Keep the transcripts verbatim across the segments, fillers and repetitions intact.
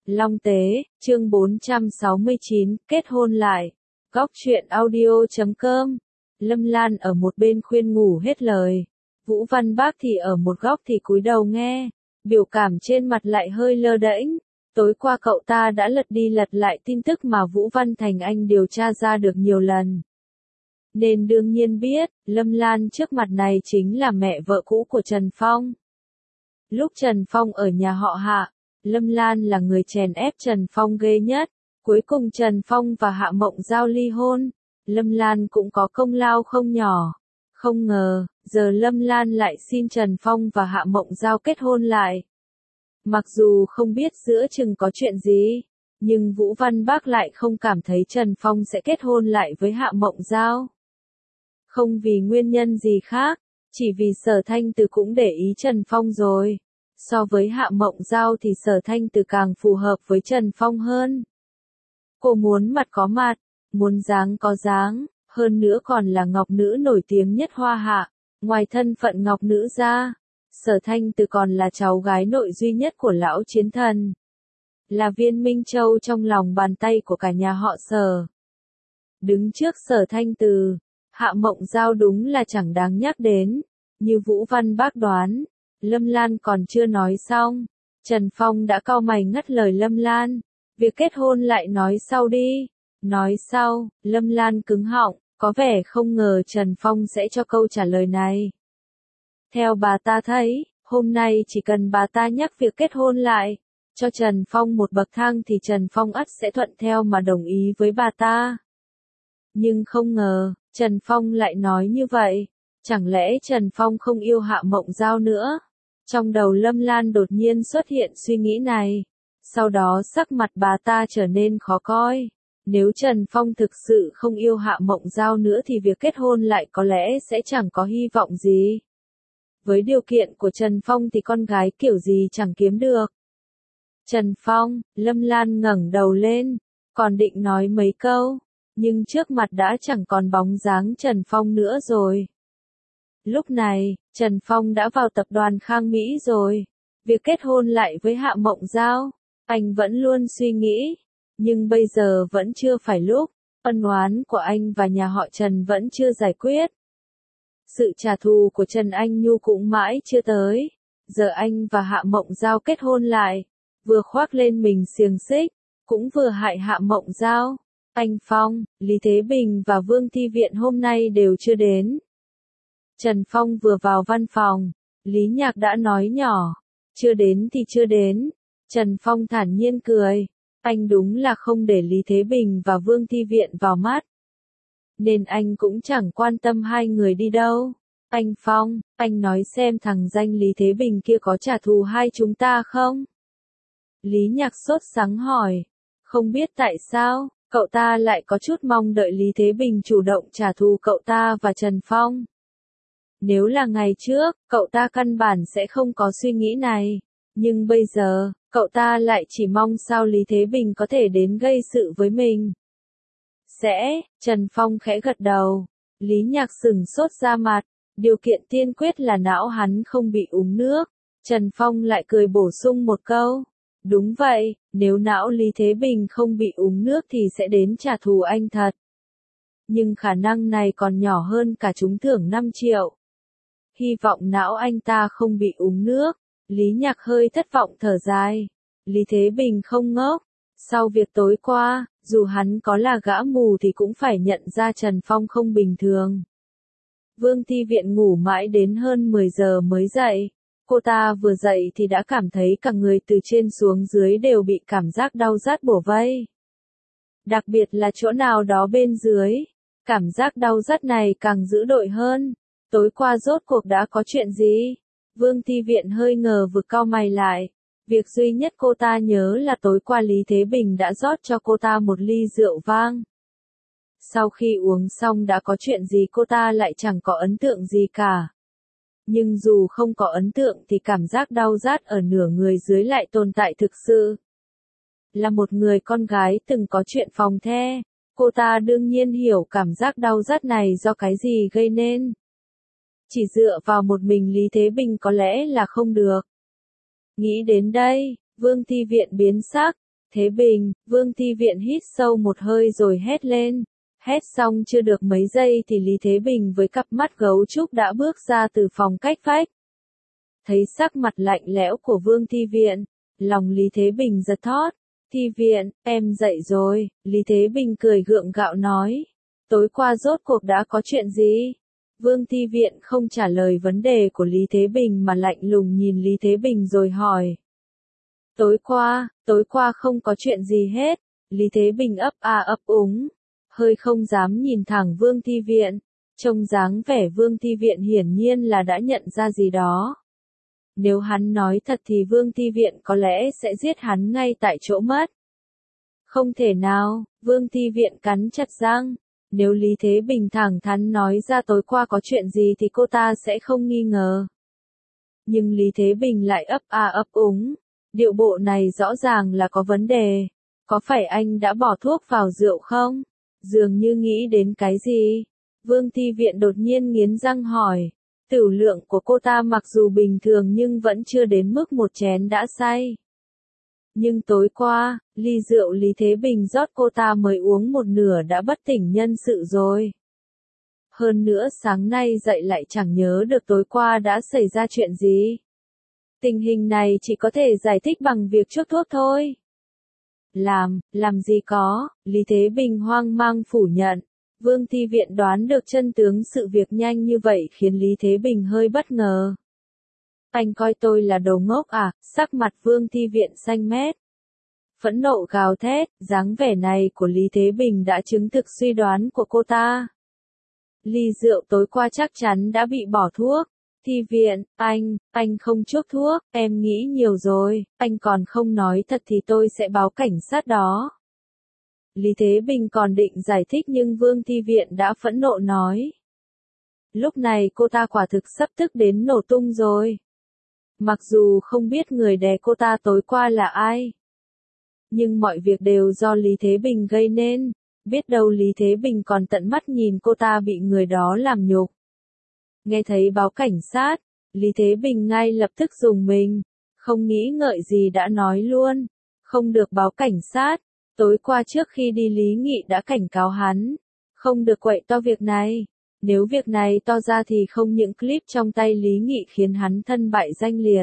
Long Tế, chương bốn trăm sáu mươi chín, kết hôn lại. Góc truyện audio chấm com. Lâm Lan ở một bên khuyên ngủ hết lời. Vũ Văn Bác thì ở một góc thì cúi đầu nghe. Biểu cảm trên mặt lại hơi lơ đễnh. Tối qua cậu ta đã lật đi lật lại tin tức mà Vũ Văn Thành Anh điều tra ra được nhiều lần. Nên đương nhiên biết, Lâm Lan trước mặt này chính là mẹ vợ cũ của Trần Phong. Lúc Trần Phong ở nhà họ Hạ, Lâm Lan là người chèn ép Trần Phong ghê nhất. Cuối cùng Trần Phong và Hạ Mộng Giao ly hôn. Lâm Lan cũng có công lao không nhỏ. Không ngờ, giờ Lâm Lan lại xin Trần Phong và Hạ Mộng Giao kết hôn lại. Mặc dù không biết giữa chừng có chuyện gì, nhưng Vũ Văn Bác lại không cảm thấy Trần Phong sẽ kết hôn lại với Hạ Mộng Giao. Không vì nguyên nhân gì khác, chỉ vì Sở Thanh Từ cũng để ý Trần Phong rồi. So với Hạ Mộng Giao thì Sở Thanh Từ càng phù hợp với Trần Phong hơn. Cô muốn mặt có mặt, muốn dáng có dáng, hơn nữa còn là ngọc nữ nổi tiếng nhất Hoa Hạ. Ngoài thân phận ngọc nữ ra, Sở Thanh Từ còn là cháu gái nội duy nhất của lão chiến thần. Là viên Minh Châu trong lòng bàn tay của cả nhà họ Sở. Đứng trước Sở Thanh Từ, Hạ Mộng Giao đúng là chẳng đáng nhắc đến. Như Vũ Văn Bác đoán, Lâm Lan còn chưa nói xong, Trần Phong đã cau mày ngắt lời Lâm Lan. Việc kết hôn lại nói sau đi. Nói sau, Lâm Lan cứng họng, có vẻ không ngờ Trần Phong sẽ cho câu trả lời này. Theo bà ta thấy, hôm nay chỉ cần bà ta nhắc việc kết hôn lại, cho Trần Phong một bậc thang thì Trần Phong ắt sẽ thuận theo mà đồng ý với bà ta. Nhưng không ngờ, Trần Phong lại nói như vậy. Chẳng lẽ Trần Phong không yêu Hạ Mộng Giao nữa? Trong đầu Lâm Lan đột nhiên xuất hiện suy nghĩ này. Sau đó sắc mặt bà ta trở nên khó coi. Nếu Trần Phong thực sự không yêu Hạ Mộng Giao nữa thì việc kết hôn lại có lẽ sẽ chẳng có hy vọng gì. Với điều kiện của Trần Phong thì con gái kiểu gì chẳng kiếm được. Trần Phong, Lâm Lan ngẩng đầu lên, còn định nói mấy câu, nhưng trước mặt đã chẳng còn bóng dáng Trần Phong nữa rồi. Lúc này, Trần Phong đã vào tập đoàn Khang Mỹ rồi. Việc kết hôn lại với Hạ Mộng Giao, anh vẫn luôn suy nghĩ, nhưng bây giờ vẫn chưa phải lúc. Ân oán của anh và nhà họ Trần vẫn chưa giải quyết. Sự trả thù của Trần Anh Nhu cũng mãi chưa tới. Giờ anh và Hạ Mộng Giao kết hôn lại, vừa khoác lên mình xiềng xích, cũng vừa hại Hạ Mộng Giao. Anh Phong, Lý Thế Bình và Vương Thi Viện hôm nay đều chưa đến. Trần Phong vừa vào văn phòng, Lý Nhạc đã nói nhỏ, chưa đến thì chưa đến. Trần Phong thản nhiên cười, anh đúng là không để Lý Thế Bình và Vương Thi Viện vào mắt. Nên anh cũng chẳng quan tâm hai người đi đâu. Anh Phong, anh nói xem thằng danh Lý Thế Bình kia có trả thù hai chúng ta không? Lý Nhạc sốt sắng hỏi, không biết tại sao, cậu ta lại có chút mong đợi Lý Thế Bình chủ động trả thù cậu ta và Trần Phong. Nếu là ngày trước, cậu ta căn bản sẽ không có suy nghĩ này. Nhưng bây giờ, cậu ta lại chỉ mong sao Lý Thế Bình có thể đến gây sự với mình. Sẽ, Trần Phong khẽ gật đầu. Lý Nhạc sửng sốt ra mặt. Điều kiện tiên quyết là não hắn không bị uống nước. Trần Phong lại cười bổ sung một câu. Đúng vậy, nếu não Lý Thế Bình không bị uống nước thì sẽ đến trả thù anh thật. Nhưng khả năng này còn nhỏ hơn cả trúng thưởng năm triệu. Hy vọng não anh ta không bị uống nước. Lý Nhạc hơi thất vọng thở dài. Lý Thế Bình không ngốc. Sau việc tối qua, dù hắn có là gã mù thì cũng phải nhận ra Trần Phong không bình thường. Vương Thi Viện ngủ mãi đến hơn mười giờ mới dậy. Cô ta vừa dậy thì đã cảm thấy cả người từ trên xuống dưới đều bị cảm giác đau rát bủa vây. Đặc biệt là chỗ nào đó bên dưới. Cảm giác đau rát này càng dữ dội hơn. Tối qua rốt cuộc đã có chuyện gì? Vương Thi Viện hơi ngờ vực cau mày lại. Việc duy nhất cô ta nhớ là tối qua Lý Thế Bình đã rót cho cô ta một ly rượu vang. Sau khi uống xong đã có chuyện gì cô ta lại chẳng có ấn tượng gì cả. Nhưng dù không có ấn tượng thì cảm giác đau rát ở nửa người dưới lại tồn tại thực sự. Là một người con gái từng có chuyện phòng the, cô ta đương nhiên hiểu cảm giác đau rát này do cái gì gây nên. Chỉ dựa vào một mình Lý Thế Bình có lẽ là không được. Nghĩ đến đây, Vương Thi Viện biến sắc, Thế Bình, Vương Thi Viện hít sâu một hơi rồi hét lên. Hét xong chưa được mấy giây thì Lý Thế Bình với cặp mắt gấu trúc đã bước ra từ phòng cách vách. Thấy sắc mặt lạnh lẽo của Vương Thi Viện, lòng Lý Thế Bình giật thót. Thi Viện, em dậy rồi, Lý Thế Bình cười gượng gạo nói. Tối qua rốt cuộc đã có chuyện gì? Vương Thi Viện không trả lời vấn đề của Lý Thế Bình mà lạnh lùng nhìn Lý Thế Bình rồi hỏi. Tối qua, tối qua không có chuyện gì hết, Lý Thế Bình ấp a ấp úng, hơi không dám nhìn thẳng Vương Thi Viện, trông dáng vẻ Vương Thi Viện hiển nhiên là đã nhận ra gì đó. Nếu hắn nói thật thì Vương Thi Viện có lẽ sẽ giết hắn ngay tại chỗ mất. Không thể nào, Vương Thi Viện cắn chặt răng. Nếu Lý Thế Bình thẳng thắn nói ra tối qua có chuyện gì thì cô ta sẽ không nghi ngờ. Nhưng Lý Thế Bình lại ấp a ấp úng. Điệu bộ này rõ ràng là có vấn đề. Có phải anh đã bỏ thuốc vào rượu không? Dường như nghĩ đến cái gì? Vương Thi Viện đột nhiên nghiến răng hỏi. Tửu lượng của cô ta mặc dù bình thường nhưng vẫn chưa đến mức một chén đã say. Nhưng tối qua, ly rượu Lý Thế Bình rót cô ta mới uống một nửa đã bất tỉnh nhân sự rồi. Hơn nữa sáng nay dậy lại chẳng nhớ được tối qua đã xảy ra chuyện gì. Tình hình này chỉ có thể giải thích bằng việc chuốc thuốc thôi. Làm, làm gì có, Lý Thế Bình hoang mang phủ nhận. Vương Thi Viện đoán được chân tướng sự việc nhanh như vậy khiến Lý Thế Bình hơi bất ngờ. Anh coi tôi là đồ ngốc à? Sắc mặt Vương Thi Viện xanh mét. Phẫn nộ gào thét, dáng vẻ này của Lý Thế Bình đã chứng thực suy đoán của cô ta. Ly rượu tối qua chắc chắn đã bị bỏ thuốc. Thi Viện, anh, anh không chuốc thuốc, em nghĩ nhiều rồi, anh còn không nói thật thì tôi sẽ báo cảnh sát đó. Lý Thế Bình còn định giải thích nhưng Vương Thi Viện đã phẫn nộ nói. Lúc này cô ta quả thực sắp tức đến nổ tung rồi. Mặc dù không biết người đè cô ta tối qua là ai. Nhưng mọi việc đều do Lý Thế Bình gây nên. Biết đâu Lý Thế Bình còn tận mắt nhìn cô ta bị người đó làm nhục. Nghe thấy báo cảnh sát, Lý Thế Bình ngay lập tức rùng mình. Không nghĩ ngợi gì đã nói luôn. Không được báo cảnh sát. Tối qua trước khi đi Lý Nghị đã cảnh cáo hắn. Không được quậy to việc này. Nếu việc này to ra thì không những clip trong tay Lý Nghị khiến hắn thân bại danh liệt.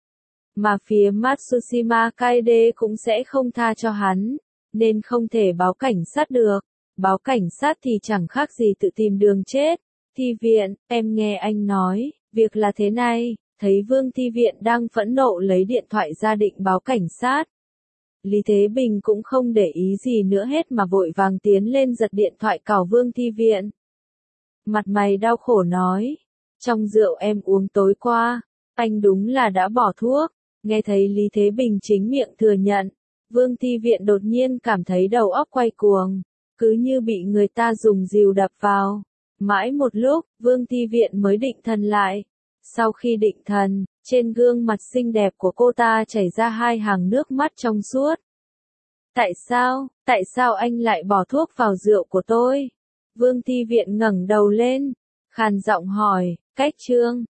Mà phía Matsushima Kaede cũng sẽ không tha cho hắn. Nên không thể báo cảnh sát được. Báo cảnh sát thì chẳng khác gì tự tìm đường chết. Thi Viện, em nghe anh nói, việc là thế này. Thấy Vương Thi Viện đang phẫn nộ lấy điện thoại ra định báo cảnh sát. Lý Thế Bình cũng không để ý gì nữa hết mà vội vàng tiến lên giật điện thoại cào Vương Thi Viện. Mặt mày đau khổ nói, trong rượu em uống tối qua, anh đúng là đã bỏ thuốc. Nghe thấy Lý Thế Bình chính miệng thừa nhận, Vương Thi Viện đột nhiên cảm thấy đầu óc quay cuồng, cứ như bị người ta dùng dìu đập vào. Mãi một lúc, Vương Thi Viện mới định thần lại. Sau khi định thần, trên gương mặt xinh đẹp của cô ta chảy ra hai hàng nước mắt trong suốt. Tại sao, tại sao anh lại bỏ thuốc vào rượu của tôi? Vương Thi Viện ngẩng đầu lên, khàn giọng hỏi, cách trương,